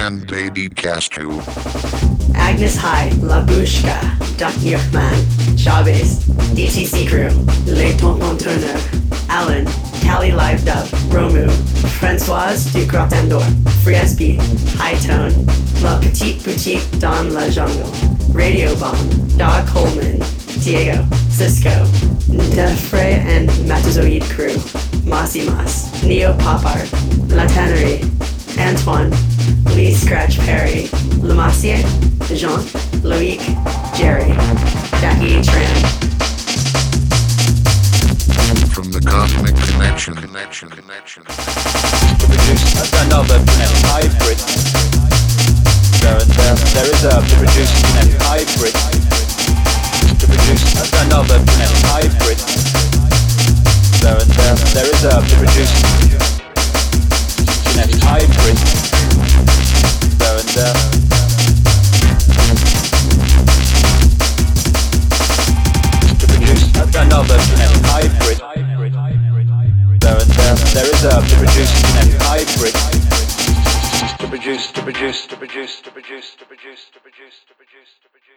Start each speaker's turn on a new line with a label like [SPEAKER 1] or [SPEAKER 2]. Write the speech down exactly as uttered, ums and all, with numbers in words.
[SPEAKER 1] and Baby Castro.
[SPEAKER 2] Agnes High, Labushka, Duck Yuckman, Chavez, D T C Crew, Le Tonton Turner, Alan, Cali Live Dub, Romu, Francoise du Grand Andor, Friesby, High Tone, La Petite Boutique Dans La Jungle, Radio Bomb, Dog Coleman, Diego, Cisco, Defray and Matazoid Crew, Mossy Moss, Neo Pop Art, La Tannery, Antoine, Lee Scratch Perry, Lemassier, Jean, Loic, Jerry, Jackie Tran.
[SPEAKER 1] From the Cosmic Connection, Connection, Connection.
[SPEAKER 3] To produce another kinetic hybrid. There and there, there is a to produce kinetic hybrid. To produce another kinetic hybrid. There and there, there is a to produce kinetic hybrid. There and there. To produce another kinetic hybrid. There and there, there is a to produce kinetic hybrid. To produce, to produce, to produce, to produce, to produce, to produce, to produce, to produce.